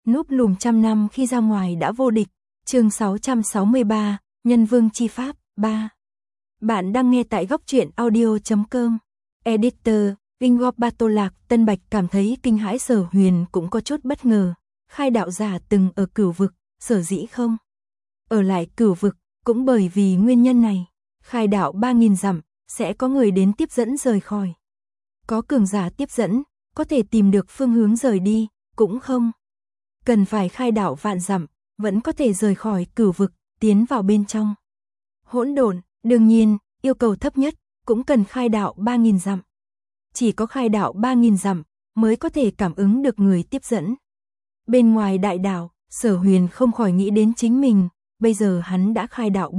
Núp lùm trăm năm khi ra ngoài đã vô địch. Chương 663, Nhân Vương Chi Pháp 3. Bạn đang nghe tại góc truyện audio.com. Editor, Vingop Batolak. Tân Bạch cảm thấy kinh hãi, Sở Huyền cũng có chút bất ngờ. Khai đạo giả từng ở Cửu Vực, sở dĩ không ở lại Cửu Vực, cũng bởi vì nguyên nhân này. Khai đạo 3000 dặm, sẽ có người đến tiếp dẫn rời khỏi. Có cường giả tiếp dẫn, có thể tìm được phương hướng rời đi, cũng không cần phải khai đạo vạn dặm, vẫn có thể rời khỏi Cửu Vực, tiến vào bên trong hỗn độn. Đương nhiên, yêu cầu thấp nhất cũng cần khai đạo 3000 dặm. Chỉ có khai đạo 3000 dặm mới có thể cảm ứng được người tiếp dẫn. Bên ngoài đại đạo, Sở Huyền không khỏi nghĩ đến chính mình, bây giờ hắn đã khai đạo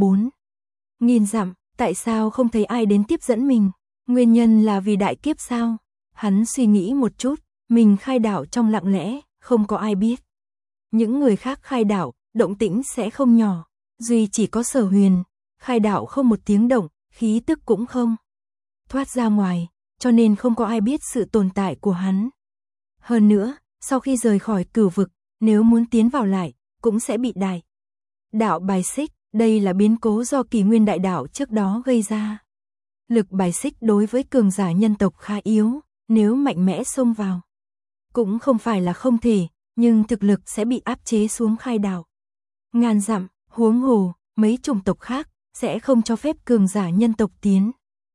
4000 dặm, tại sao không thấy ai đến tiếp dẫn mình? Nguyên nhân là vì đại kiếp sao? Hắn suy nghĩ một chút, mình khai đạo trong lặng lẽ, không có ai biết. Những người khác khai đạo, động tĩnh sẽ không nhỏ, duy chỉ có Sở Huyền khai đạo không một tiếng động, khí tức cũng không thoát ra ngoài, cho nên không có ai biết sự tồn tại của hắn. Hơn nữa, sau khi rời khỏi Cửu Vực, nếu muốn tiến vào lại, cũng sẽ bị đại đạo bài xích. Đây là biến cố do Kỷ Nguyên đại đạo trước đó gây ra. Lực bài xích đối với cường giả nhân tộc khá yếu, nếu mạnh mẽ xông vào cũng không phải là không thể, nhưng thực lực sẽ bị áp chế xuống khai đạo ngàn dặm. Huống hồ, mấy chủng tộc khác sẽ không cho phép cường giả nhân tộc tiến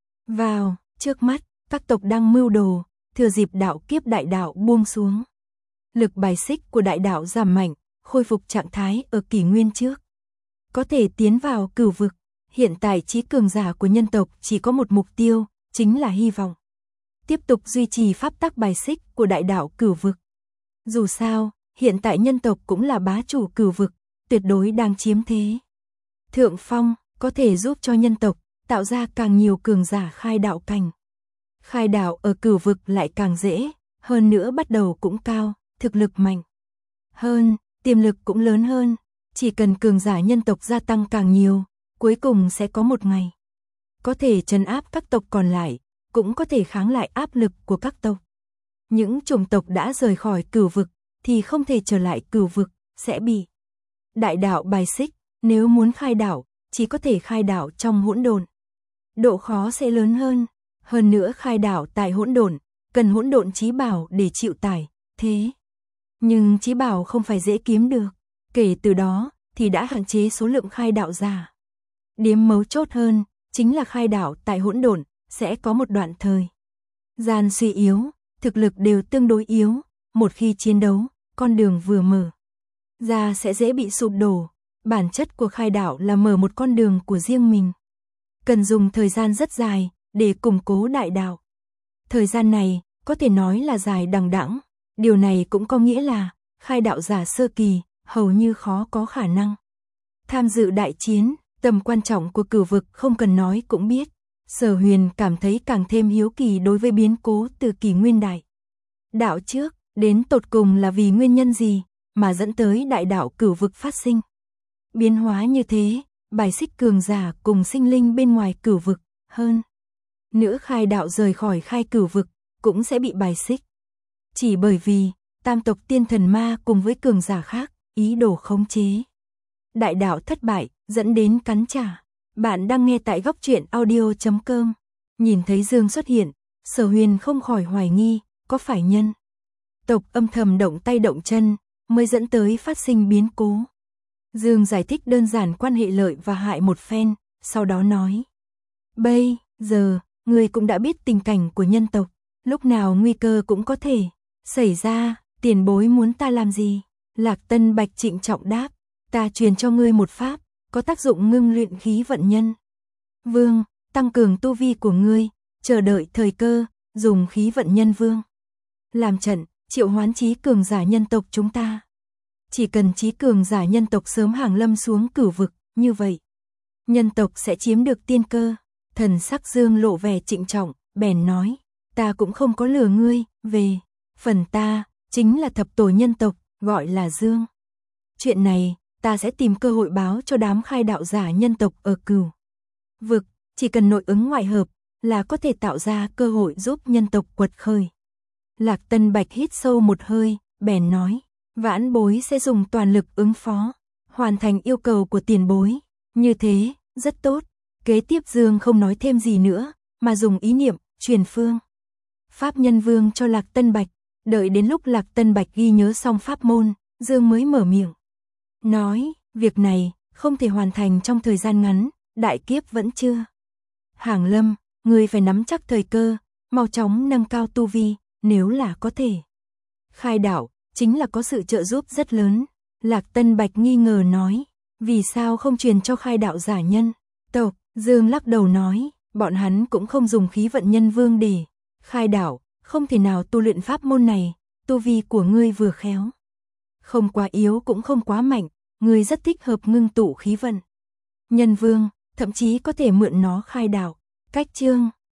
vào. Trước mắt, các tộc đang mưu đồ, thừa dịp đạo kiếp đại đạo buông xuống. Lực bài xích của đại đạo giảm mạnh, khôi phục trạng thái ở Kỷ Nguyên trước. Có thể tiến vào Cửu Vực. Hiện tại trí cường giả của nhân tộc chỉ có một mục tiêu, chính là hy vọng tiếp tục duy trì pháp tắc bài xích của đại đạo Cửu Vực. Dù sao, hiện tại nhân tộc cũng là bá chủ Cửu Vực, tuyệt đối đang chiếm thế thượng phong, có thể giúp cho nhân tộc tạo ra càng nhiều cường giả khai đạo cảnh. Khai đạo ở Cửu Vực lại càng dễ, hơn nữa bắt đầu cũng cao, thực lực mạnh hơn, tiềm lực cũng lớn hơn. Chỉ cần cường giả nhân tộc gia tăng càng nhiều, cuối cùng sẽ có một ngày có thể trấn áp các tộc còn lại, cũng có thể kháng lại áp lực của các tộc. Những chủng tộc đã rời khỏi Cửu Vực thì không thể trở lại Cửu Vực, sẽ bị đại đạo bài xích. Nếu muốn khai đạo, chỉ có thể khai đạo trong hỗn độn. Độ khó sẽ lớn hơn. Hơn nữa khai đạo tại hỗn độn, cần hỗn độn chí bảo để chịu tải, thế nhưng chí bảo không phải dễ kiếm được. Kể từ đó thì đã hạn chế số lượng khai đạo giả. Điểm mấu chốt hơn chính là khai đạo tại hỗn độn sẽ có một đoạn thời gian suy yếu, thực lực đều tương đối yếu, một khi chiến đấu, con đường vừa mở ra sẽ dễ bị sụp đổ. Bản chất của khai đạo là mở một con đường của riêng mình, cần dùng thời gian rất dài để củng cố đại đạo. Thời gian này có thể nói là dài đằng đẵng. Điều này cũng có nghĩa là khai đạo giả sơ kỳ hầu như khó có khả năng tham dự đại chiến. Tầm quan trọng của Cửu Vực không cần nói cũng biết. Sở Huyền cảm thấy càng thêm hiếu kỳ đối với biến cố từ Kỷ Nguyên đại đạo trước, đến tột cùng là vì nguyên nhân gì mà dẫn tới đại đạo Cửu Vực phát sinh biến hóa như thế, bài xích cường giả cùng sinh linh bên ngoài Cửu Vực. Hơn nữa khai đạo rời khỏi khai Cửu Vực cũng sẽ bị bài xích, chỉ bởi vì tam tộc tiên thần ma cùng với cường giả khác ý đồ khống chế đại đạo thất bại, dẫn đến cắn trả. Bạn đang nghe tại góc truyện audio.com. Nhìn thấy Dương xuất hiện, Sở Huyền không khỏi hoài nghi, có phải nhân tộc âm thầm động tay động chân mới dẫn tới phát sinh biến cố. Dương giải thích đơn giản quan hệ lợi và hại một phen, sau đó nói: bây giờ, ngươi cũng đã biết tình cảnh của nhân tộc, lúc nào nguy cơ cũng có thể xảy ra, tiền bối muốn ta làm gì? Lạc Tân Bạch trịnh trọng đáp: ta truyền cho ngươi một pháp, có tác dụng ngưng luyện khí vận nhân vương, tăng cường tu vi của ngươi, chờ đợi thời cơ, dùng khí vận nhân vương làm trận, triệu hoán chí cường giả nhân tộc chúng ta. Chỉ cần chí cường giả nhân tộc sớm hàng lâm xuống Cửu Vực, như vậy nhân tộc sẽ chiếm được tiên cơ. Thần sắc Dương lộ vẻ trịnh trọng, bèn nói: ta cũng không có lừa ngươi, về phần ta, chính là thập tổ nhân tộc, gọi là Dương. Chuyện này, ta sẽ tìm cơ hội báo cho đám khai đạo giả nhân tộc ở Cửu Vực, chỉ cần nội ứng ngoại hợp là có thể tạo ra cơ hội giúp nhân tộc quật khởi. Lạc Tân Bạch hít sâu một hơi, bèn nói: Vãn bối sẽ dùng toàn lực ứng phó, hoàn thành yêu cầu của tiền bối. Như thế, rất tốt. Kế tiếp Dương không nói thêm gì nữa, mà dùng ý niệm, truyền phương Pháp Nhân Vương cho Lạc Tân Bạch. Đợi đến lúc Lạc Tân Bạch ghi nhớ xong pháp môn, Dương mới mở miệng. Nói, việc này, không thể hoàn thành trong thời gian ngắn, đại kiếp vẫn chưa. Hàng Lâm, ngươi phải nắm chắc thời cơ, mau chóng nâng cao tu vi, nếu là có thể. Khai đạo, chính là có sự trợ giúp rất lớn. Lạc Tân Bạch nghi ngờ nói, vì sao không truyền cho khai đạo giả nhân tộc? Dương lắc đầu nói, bọn hắn cũng không dùng khí vận nhân vương để khai đạo, không thể nào tu luyện pháp môn này, tu vi của ngươi vừa khéo. Không quá yếu cũng không quá mạnh, ngươi rất thích hợp ngưng tụ khí vận. Nhân vương, thậm chí có thể mượn nó khai đạo. Cách chương